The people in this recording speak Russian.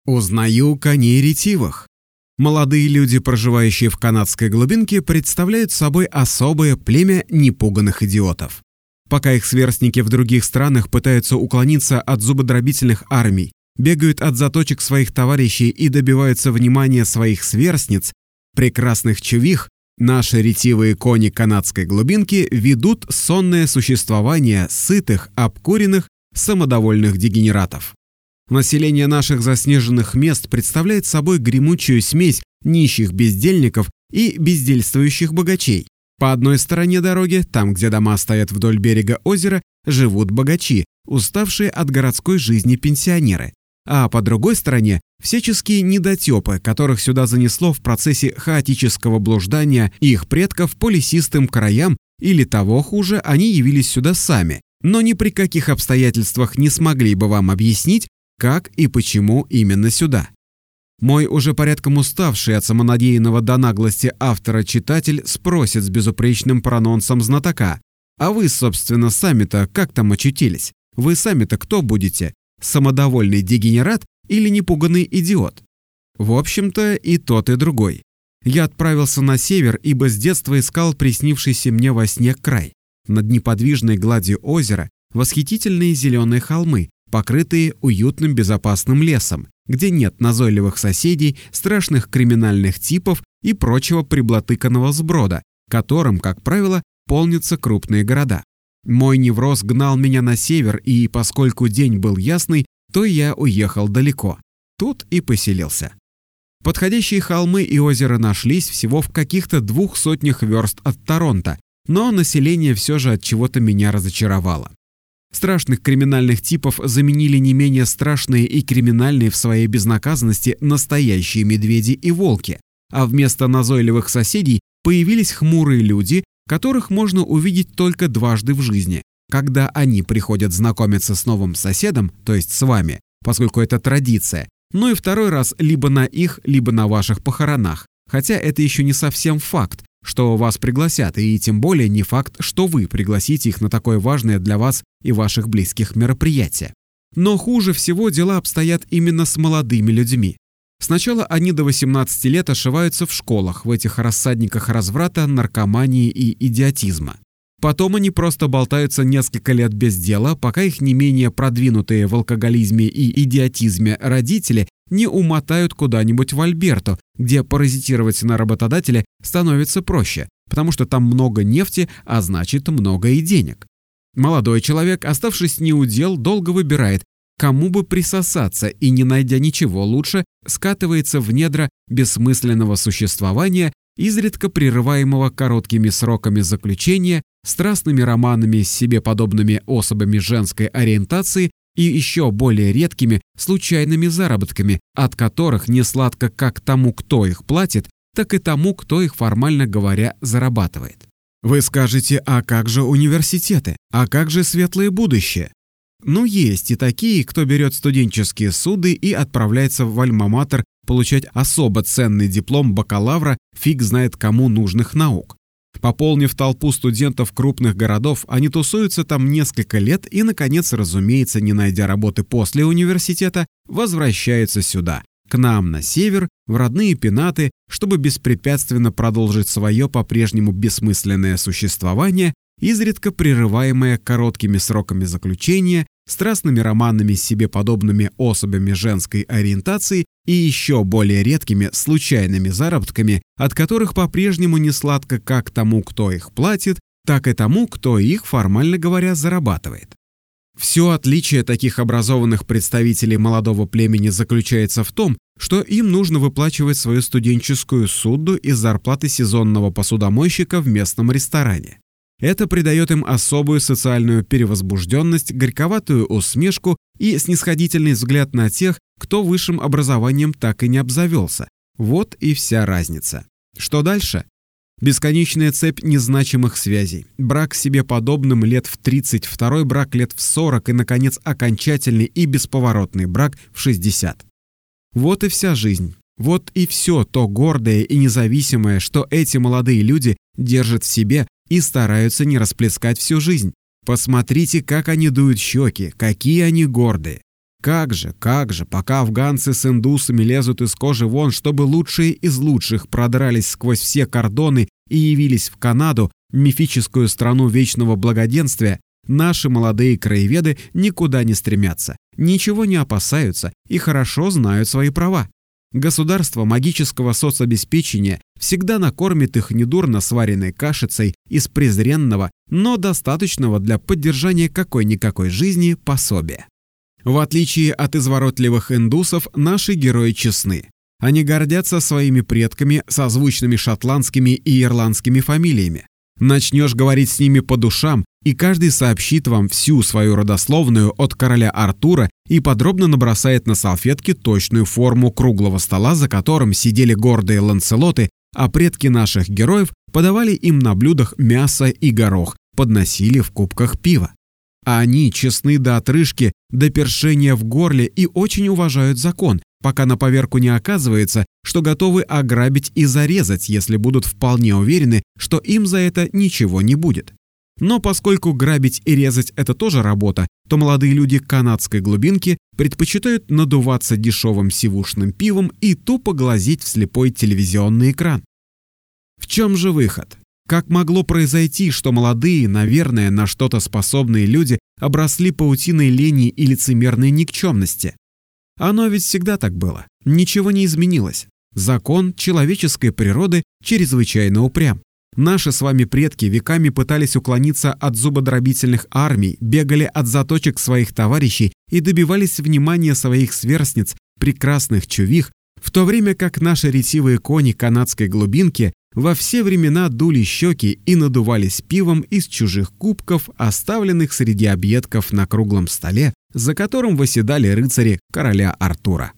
Узнаю коней ретивых. Молодые люди, проживающие в канадской глубинке, представляют собой особое племя непуганых идиотов. Пока их сверстники в других странах пытаются уклониться от зубодробительных армий, бегают от заточек своих товарищей и добиваются внимания своих сверстниц, прекрасных чувих, наши ретивые кони канадской глубинки ведут сонное существование сытых, обкуренных, самодовольных дегенератов. Население наших заснеженных мест представляет собой гремучую смесь нищих бездельников и бездельствующих богачей. По одной стороне дороги, там, где дома стоят вдоль берега озера, живут богачи, уставшие от городской жизни пенсионеры. А по другой стороне – всяческие недотепы, которых сюда занесло в процессе хаотического блуждания их предков по лесистым краям, или того хуже, они явились сюда сами, но ни при каких обстоятельствах не смогли бы вам объяснить, как и почему именно сюда. Мой уже порядком уставший от самонадеянного до наглости автора читатель спросит с безупречным прононсом знатока: «А вы, собственно, сами-то как там очутились? Вы сами-то кто будете? Самодовольный дегенерат или непуганный идиот?» В общем-то, и тот, и другой. Я отправился на север, ибо с детства искал приснившийся мне во сне край. Над неподвижной гладью озера восхитительные зеленые холмы, покрытые уютным безопасным лесом, где нет назойливых соседей, страшных криминальных типов и прочего приблатыканного сброда, которым, как правило, полнятся крупные города. Мой невроз гнал меня на север, и поскольку день был ясный, то я уехал далеко. Тут и поселился. Подходящие холмы и озеро нашлись всего в каких-то 200 верст от Торонто, но население все же от чего-то меня разочаровало. Страшных криминальных типов заменили не менее страшные и криминальные в своей безнаказанности настоящие медведи и волки, а вместо назойливых соседей появились хмурые люди, которых можно увидеть только дважды в жизни, когда они приходят знакомиться с новым соседом, то есть с вами, поскольку это традиция, ну и второй раз либо на их, либо на ваших похоронах, хотя это еще не совсем факт, что вас пригласят, и тем более не факт, что вы пригласите их на такое важное для вас и ваших близких мероприятие. Но хуже всего дела обстоят именно с молодыми людьми. Сначала они до 18 лет ошиваются в школах, в этих рассадниках разврата, наркомании и идиотизма. Потом они просто болтаются несколько лет без дела, пока их не менее продвинутые в алкоголизме и идиотизме родители не умотают куда-нибудь в Альберту, где паразитировать на работодателе становится проще, потому что там много нефти, а значит много и денег. Молодой человек, оставшись неудел, долго выбирает, кому бы присосаться, и, не найдя ничего лучше, скатывается в недра бессмысленного существования, изредка прерываемого короткими сроками заключения, страстными романами с себе подобными особами женской ориентации и еще более редкими случайными заработками, от которых не сладко как тому, кто их платит, так и тому, кто их, формально говоря, зарабатывает. Вы скажете: а как же университеты? А как же светлое будущее? Ну, есть и такие, кто берет студенческие суды и отправляется в альма-матер получать особо ценный диплом бакалавра фиг знает кому нужных наук. Пополнив толпу студентов крупных городов, они тусуются там несколько лет и, наконец, разумеется, не найдя работы после университета, возвращаются сюда, к нам на север, в родные пенаты, чтобы беспрепятственно продолжить свое по-прежнему бессмысленное существование, изредка прерываемое короткими сроками заключения, страстными романами с себе подобными особями женской ориентации и еще более редкими случайными заработками, от которых по-прежнему не сладко как тому, кто их платит, так и тому, кто их, формально говоря, зарабатывает. Все отличие таких образованных представителей молодого племени заключается в том, что им нужно выплачивать свою студенческую ссуду из зарплаты сезонного посудомойщика в местном ресторане. Это придает им особую социальную перевозбужденность, горьковатую усмешку и снисходительный взгляд на тех, кто высшим образованием так и не обзавелся. Вот и вся разница. Что дальше? Бесконечная цепь незначимых связей. Брак с себе подобным лет в 30, второй брак лет в 40 и, наконец, окончательный и бесповоротный брак в 60. Вот и вся жизнь. Вот и все то гордое и независимое, что эти молодые люди держат в себе и стараются не расплескать всю жизнь. Посмотрите, как они дуют щеки, какие они гордые. Как же, пока афганцы с индусами лезут из кожи вон, чтобы лучшие из лучших продрались сквозь все кордоны и явились в Канаду, мифическую страну вечного благоденствия, наши молодые краеведы никуда не стремятся, ничего не опасаются и хорошо знают свои права. Государство магического соцобеспечения всегда накормит их недурно сваренной кашицей из презренного, но достаточного для поддержания какой-никакой жизни пособия. В отличие от изворотливых индусов, наши герои честны. Они гордятся своими предками, созвучными шотландскими и ирландскими фамилиями. Начнешь говорить с ними по душам, и каждый сообщит вам всю свою родословную от короля Артура и подробно набросает на салфетке точную форму круглого стола, за которым сидели гордые ланцелоты, а предки наших героев подавали им на блюдах мясо и горох, подносили в кубках пива. А они честны до отрыжки, до першения в горле и очень уважают закон, пока на поверку не оказывается, что готовы ограбить и зарезать, если будут вполне уверены, что им за это ничего не будет. Но поскольку грабить и резать – это тоже работа, то молодые люди канадской глубинки предпочитают надуваться дешевым сивушным пивом и тупо глазеть в слепой телевизионный экран. В чем же выход? Как могло произойти, что молодые, наверное, на что-то способные люди обросли паутиной лени и лицемерной никчемности? Оно ведь всегда так было, ничего не изменилось. Закон человеческой природы чрезвычайно упрям. Наши с вами предки веками пытались уклониться от зубодробительных армий, бегали от заточек своих товарищей и добивались внимания своих сверстниц, прекрасных чувих, в то время как наши ретивые кони канадской глубинки во все времена дули щеки и надувались пивом из чужих кубков, оставленных среди объедков на круглом столе, за которым восседали рыцари короля Артура.